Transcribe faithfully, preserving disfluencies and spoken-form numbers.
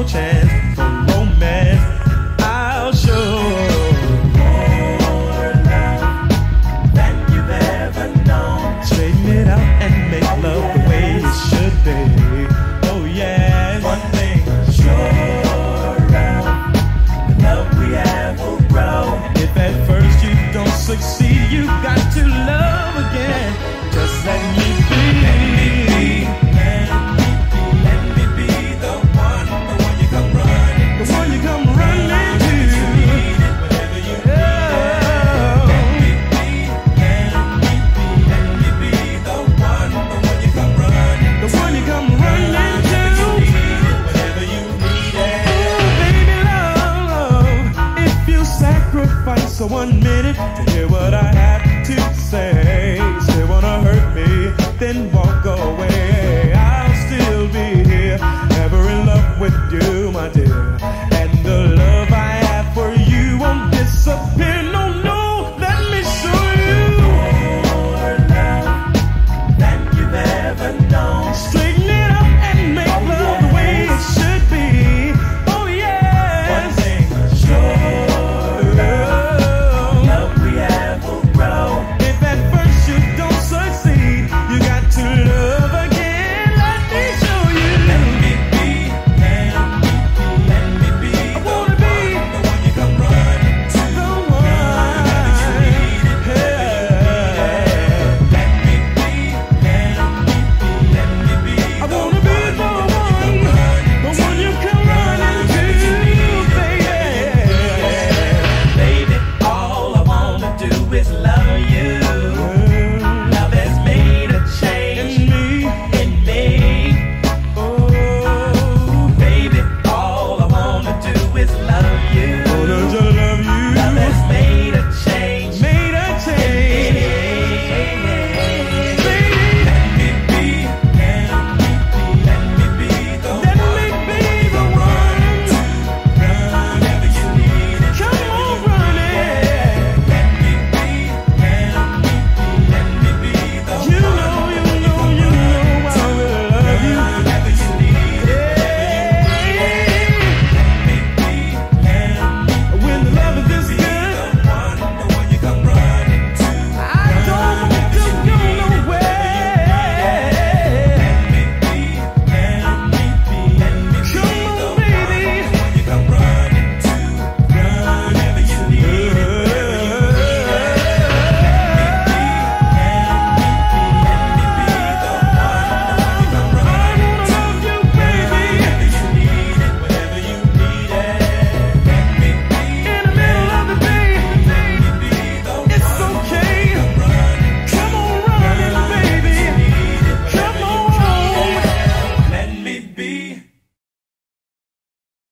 chance for romance. I'll show more love than you've ever known. Straighten it out and make love the way it should be. Oh yeah. One thing sure of, the love we have will grow. If at first you don't succeed, you got to love again. Just let me be. Let me be. Let me be. Let me be the one, the one you come running, the one you come running to. Whenever you need it. Let me be. Let me be. Let me be the one, the one you come running, the one you come running to. Whenever you need it. Oh, baby love, if you sacrifice a one.